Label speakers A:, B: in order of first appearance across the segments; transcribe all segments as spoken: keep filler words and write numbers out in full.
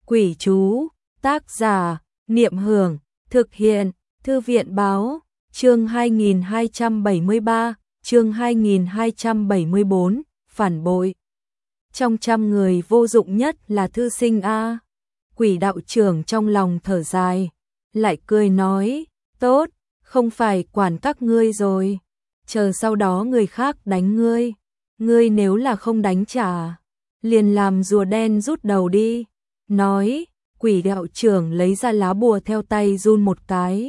A: Quỷ chú, tác giả, Niệm Hưởng, thực hiện, Thư viện Báo, chương hai nghìn hai trăm bảy mươi ba, chương hai nghìn hai trăm bảy mươi bốn, phản bội. Trong trăm người vô dụng nhất là thư sinh A. Quỷ đạo trưởng trong lòng thở dài, lại cười nói, tốt, không phải quản các ngươi rồi, chờ sau đó người khác đánh ngươi, ngươi nếu là không đánh trả, liền làm rùa đen rút đầu đi. Nói, quỷ đạo trưởng lấy ra lá bùa theo tay run một cái,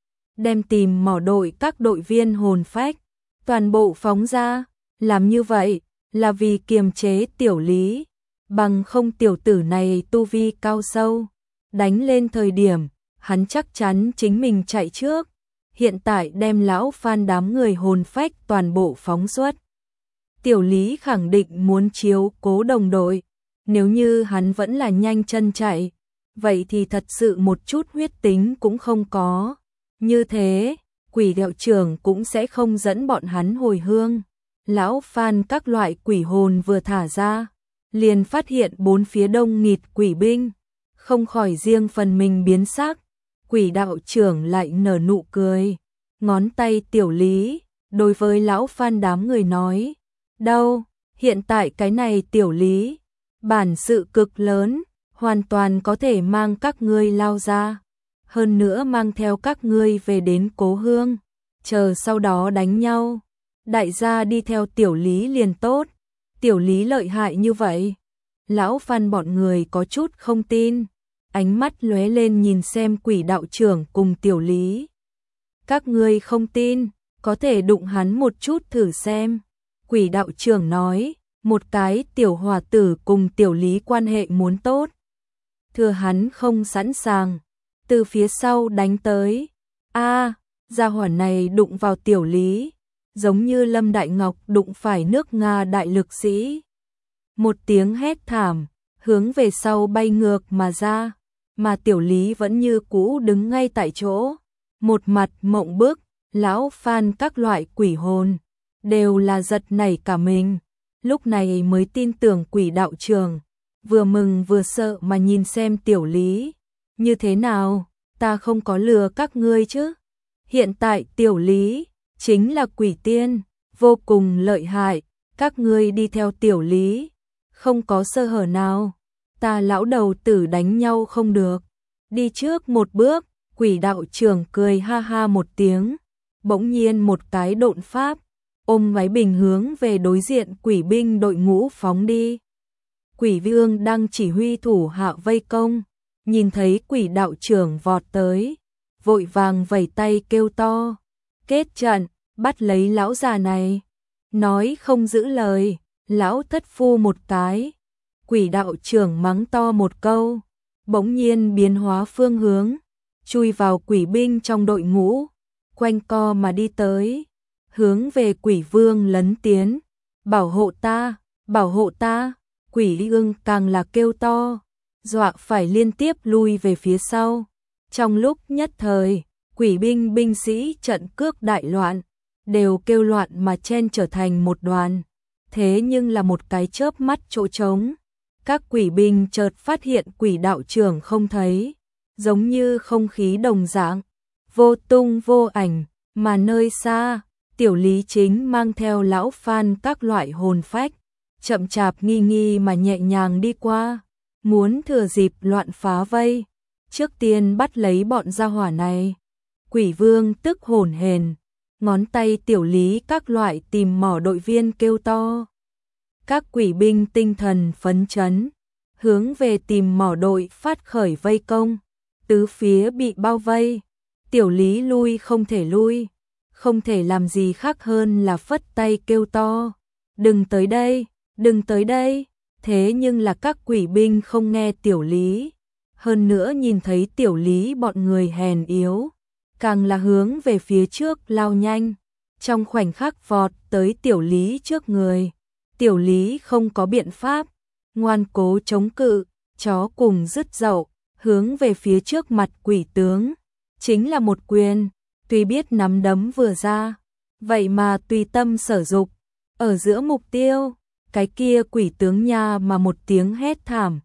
A: đem tìm mỏ đội các đội viên hồn phách, toàn bộ phóng ra, làm như vậy là vì kiềm chế Tiểu Lý, bằng không tiểu tử này tu vi cao sâu, đánh lên thời điểm, hắn chắc chắn chính mình chạy trước, hiện tại đem lão Phan đám người hồn phách toàn bộ phóng xuất. Tiểu Lý khẳng định muốn chiếu cố đồng đội, nếu như hắn vẫn là nhanh chân chạy, vậy thì thật sự một chút huyết tính cũng không có. Như thế, quỷ đạo trưởng cũng sẽ không dẫn bọn hắn hồi hương. Lão Phan các loại quỷ hồn vừa thả ra, liền phát hiện bốn phía đông nghịt quỷ binh, không khỏi riêng phần mình biến sắc. Quỷ đạo trưởng lại nở nụ cười, ngón tay Tiểu Lý, đối với lão Phan đám người nói, đâu, hiện tại cái này Tiểu Lý, bản sự cực lớn, hoàn toàn có thể mang các ngươi lao ra, hơn nữa mang theo các ngươi về đến cố hương, chờ sau đó đánh nhau. Đại gia đi theo Tiểu Lý liền tốt, Tiểu Lý lợi hại như vậy. Lão Phan bọn người có chút không tin, ánh mắt lóe lên nhìn xem quỷ đạo trưởng cùng Tiểu Lý. Các ngươi không tin, có thể đụng hắn một chút thử xem. Quỷ đạo trưởng nói, một cái tiểu hòa tử cùng Tiểu Lý quan hệ muốn tốt. Thừa hắn không sẵn sàng, từ phía sau đánh tới. A, gia hỏa này đụng vào Tiểu Lý, giống như Lâm Đại Ngọc đụng phải nước Nga đại lực sĩ. Một tiếng hét thảm, hướng về sau bay ngược mà ra, mà Tiểu Lý vẫn như cũ đứng ngay tại chỗ, một mặt mộng bức. Lão Phan các loại quỷ hồn đều là giật nảy cả mình, lúc này mới tin tưởng quỷ đạo trưởng, vừa mừng vừa sợ mà nhìn xem Tiểu Lý. Như thế nào, ta không có lừa các ngươi chứ? Hiện tại Tiểu Lý chính là quỷ tiên, vô cùng lợi hại, các ngươi đi theo Tiểu Lý, không có sơ hở nào, ta lão đầu tử đánh nhau không được. Đi trước một bước, quỷ đạo trưởng cười ha ha một tiếng, bỗng nhiên một cái độn pháp, ôm váy bình hướng về đối diện quỷ binh đội ngũ phóng đi. Quỷ vương đang chỉ huy thủ hạ vây công, nhìn thấy quỷ đạo trưởng vọt tới, vội vàng vẩy tay kêu to, kết trận, bắt lấy lão già này. Nói không giữ lời, lão thất phu một cái. Quỷ đạo trưởng mắng to một câu, bỗng nhiên biến hóa phương hướng, chui vào quỷ binh trong đội ngũ, quanh co mà đi tới, hướng về quỷ vương lấn tiến. Bảo hộ ta, bảo hộ ta. Quỷ ương càng là kêu to, dọa phải liên tiếp lui về phía sau. Trong lúc nhất thời, quỷ binh binh sĩ trận cước đại loạn, đều kêu loạn mà chen trở thành một đoàn. Thế nhưng là một cái chớp mắt chỗ trống, các quỷ binh chợt phát hiện quỷ đạo trưởng không thấy, giống như không khí đồng dạng, vô tung vô ảnh, mà nơi xa, Tiểu Lý chính mang theo lão Phan các loại hồn phách, chậm chạp nghi nghi mà nhẹ nhàng đi qua, muốn thừa dịp loạn phá vây, trước tiên bắt lấy bọn gia hỏa này. Quỷ vương tức hổn hển, ngón tay Tiểu Lý các loại tìm mỏ đội viên kêu to. Các quỷ binh tinh thần phấn chấn, hướng về tìm mỏ đội phát khởi vây công, tứ phía bị bao vây, Tiểu Lý lui không thể lui, không thể làm gì khác hơn là phất tay kêu to, đừng tới đây, đừng tới đây. Thế nhưng là các quỷ binh không nghe Tiểu Lý, hơn nữa nhìn thấy Tiểu Lý bọn người hèn yếu, càng là hướng về phía trước lao nhanh, trong khoảnh khắc vọt tới Tiểu Lý trước người. Tiểu Lý không có biện pháp, ngoan cố chống cự, chó cùng dứt dậu, hướng về phía trước mặt quỷ tướng, chính là một quyền, tuy biết nắm đấm vừa ra, vậy mà tùy tâm sở dục, ở giữa mục tiêu, cái kia quỷ tướng nha mà một tiếng hét thảm,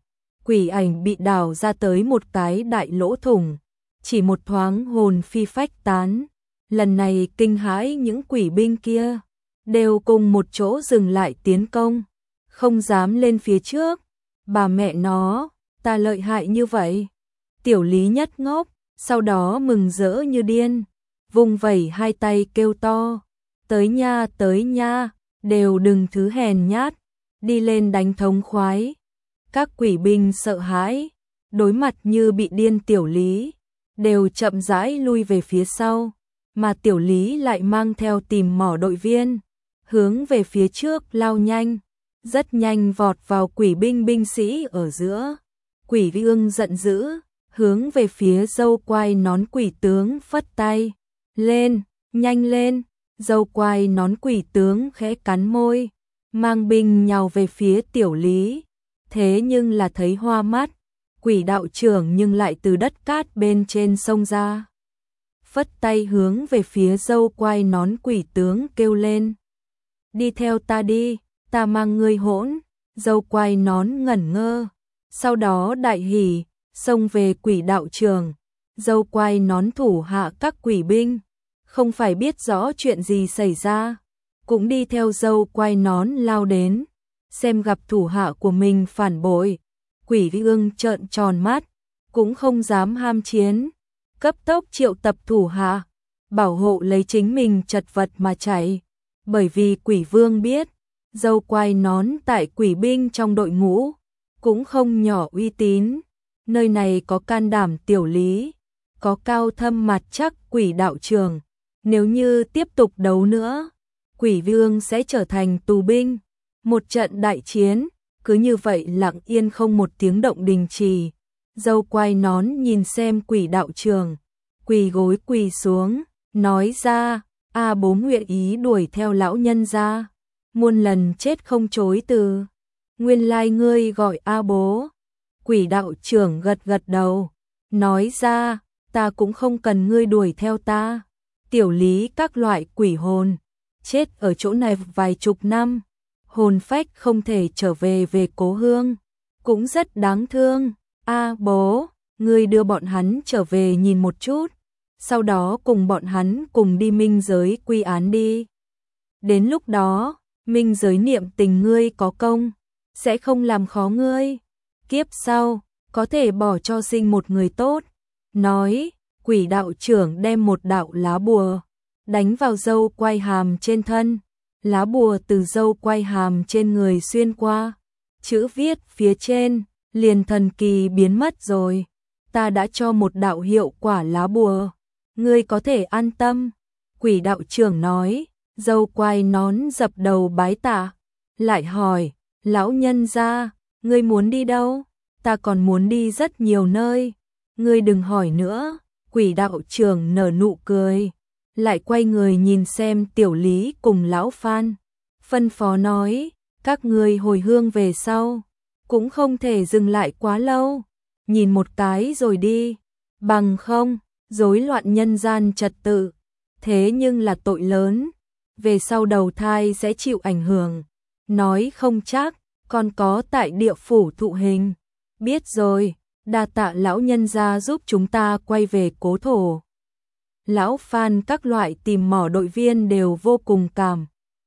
A: quỷ ảnh bị đào ra tới một cái đại lỗ thủng, chỉ một thoáng hồn phi phách tán. Lần này kinh hãi những quỷ binh kia, đều cùng một chỗ dừng lại tiến công, không dám lên phía trước. Bà mẹ nó, ta lợi hại như vậy. Tiểu Lý Nhất ngốc, sau đó mừng rỡ như điên, vung vẩy hai tay kêu to, tới nha tới nha, đều đừng thứ hèn nhát, đi lên đánh thống khoái. Các quỷ binh sợ hãi, đối mặt như bị điên Tiểu Lý, đều chậm rãi lui về phía sau, mà Tiểu Lý lại mang theo tìm mỏ đội viên, hướng về phía trước lao nhanh, rất nhanh vọt vào quỷ binh binh sĩ ở giữa. Quỷ Vương giận dữ, hướng về phía dâu quai nón quỷ tướng phất tay, lên, nhanh lên. Dâu quai nón quỷ tướng khẽ cắn môi, mang binh nhào về phía Tiểu Lý, thế nhưng là thấy hoa mắt, quỷ đạo trưởng nhưng lại từ đất cát bên trên sông ra, phất tay hướng về phía dâu quai nón quỷ tướng kêu lên, đi theo ta đi, ta mang ngươi hỗn. Dâu quai nón ngẩn ngơ, sau đó đại hỉ, xông về quỷ đạo trưởng. Dâu quai nón thủ hạ các quỷ binh, không phải biết rõ chuyện gì xảy ra, cũng đi theo dâu quai nón lao đến, xem gặp thủ hạ của mình phản bội. Quỷ Vương trợn tròn mắt, cũng không dám ham chiến, cấp tốc triệu tập thủ hạ, bảo hộ lấy chính mình chật vật mà chạy. Bởi vì Quỷ Vương biết, dâu quai nón tại quỷ binh trong đội ngũ, cũng không nhỏ uy tín, nơi này có can đảm Tiểu Lý, có cao thâm mặt chắc quỷ đạo trường. Nếu như tiếp tục đấu nữa, Quỷ Vương sẽ trở thành tù binh. Một trận đại chiến, cứ như vậy lặng yên không một tiếng động đình chỉ. Dâu quai nón nhìn xem quỷ đạo trường, quỳ gối quỳ xuống, nói ra, a bố nguyện ý đuổi theo lão nhân ra, muôn lần chết không chối từ. Nguyên lai ngươi gọi a bố. Quỷ đạo trưởng gật gật đầu, nói ra, ta cũng không cần ngươi đuổi theo ta. Tiểu Lý các loại quỷ hồn, chết ở chỗ này vài chục năm, hồn phách không thể trở về về cố hương, cũng rất đáng thương. A bố, ngươi đưa bọn hắn trở về nhìn một chút, sau đó cùng bọn hắn cùng đi minh giới quy án đi. Đến lúc đó, minh giới niệm tình ngươi có công, sẽ không làm khó ngươi. Kiếp sau, có thể bỏ cho sinh một người tốt. Nói, quỷ đạo trưởng đem một đạo lá bùa đánh vào dâu quai hàm trên thân, lá bùa từ dâu quai hàm trên người xuyên qua, chữ viết phía trên liền thần kỳ biến mất rồi. Ta đã cho một đạo hiệu quả lá bùa, ngươi có thể an tâm. Quỷ đạo trưởng nói. Dâu quai nón dập đầu bái tạ, lại hỏi, lão nhân gia, ngươi muốn đi đâu? Ta còn muốn đi rất nhiều nơi, ngươi đừng hỏi nữa. Quỷ đạo trưởng nở nụ cười, lại quay người nhìn xem Tiểu Lý cùng lão Phan, phân phó nói, các ngươi hồi hương về sau, cũng không thể dừng lại quá lâu, nhìn một cái rồi đi, bằng không, rối loạn nhân gian trật tự, thế nhưng là tội lớn, về sau đầu thai sẽ chịu ảnh hưởng, nói không chắc, còn có tại địa phủ thụ hình. Biết rồi, đa tạ lão nhân gia giúp chúng ta quay về cố thổ. Lão Phan các loại tìm mỏ đội viên đều vô cùng cảm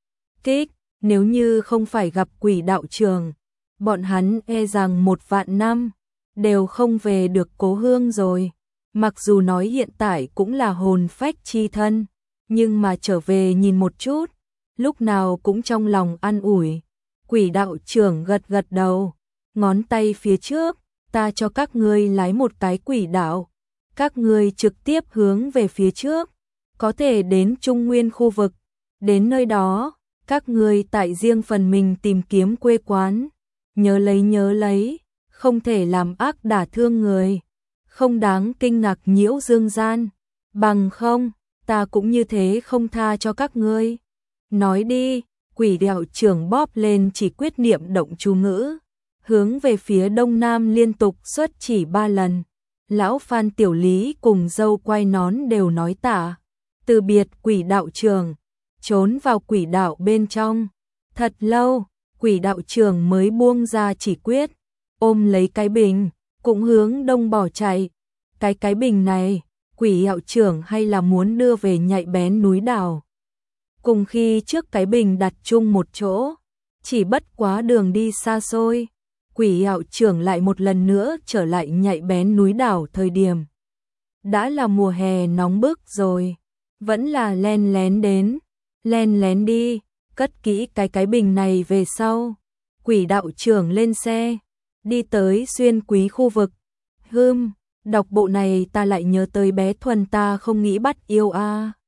A: kích, nếu như không phải gặp quỷ đạo trường, bọn hắn e rằng một vạn năm đều không về được cố hương rồi. Mặc dù nói hiện tại cũng là hồn phách chi thân, nhưng mà trở về nhìn một chút, lúc nào cũng trong lòng an ủi. Quỷ đạo trưởng gật gật đầu, ngón tay phía trước, ta cho các ngươi lái một cái quỷ đạo, các ngươi trực tiếp hướng về phía trước, có thể đến Trung Nguyên khu vực, đến nơi đó, các ngươi tại riêng phần mình tìm kiếm quê quán, nhớ lấy nhớ lấy, không thể làm ác đả thương người, không đáng kinh ngạc nhiễu dương gian, bằng không, ta cũng như thế không tha cho các ngươi. Nói đi, quỷ đạo trưởng bóp lên chỉ quyết niệm động chú ngữ, hướng về phía đông nam liên tục xuất chỉ ba lần. Lão Phan Tiểu Lý cùng dâu quai nón đều nói tạ, từ biệt quỷ đạo trưởng, trốn vào quỷ đạo bên trong. Thật lâu, quỷ đạo trưởng mới buông ra chỉ quyết, ôm lấy cái bình, cũng hướng đông bỏ chạy. Cái cái bình này, Quỷ hiệu trưởng hay là muốn đưa về Nhạy Bén núi đảo. Cùng khi trước cái bình đặt chung một chỗ, chỉ bất quá đường đi xa xôi, Quỷ hiệu trưởng lại một lần nữa trở lại Nhạy Bén núi đảo thời điểm. Đã là mùa hè nóng bức rồi, vẫn là len lén đến, len lén đi, cất kỹ cái cái bình này về sau. Quỷ đạo trưởng lên xe, đi tới Xuyên Quý khu vực. Hừm, đọc bộ này ta lại nhớ tới bé Thuần ta không nghĩ bắt yêu a. À.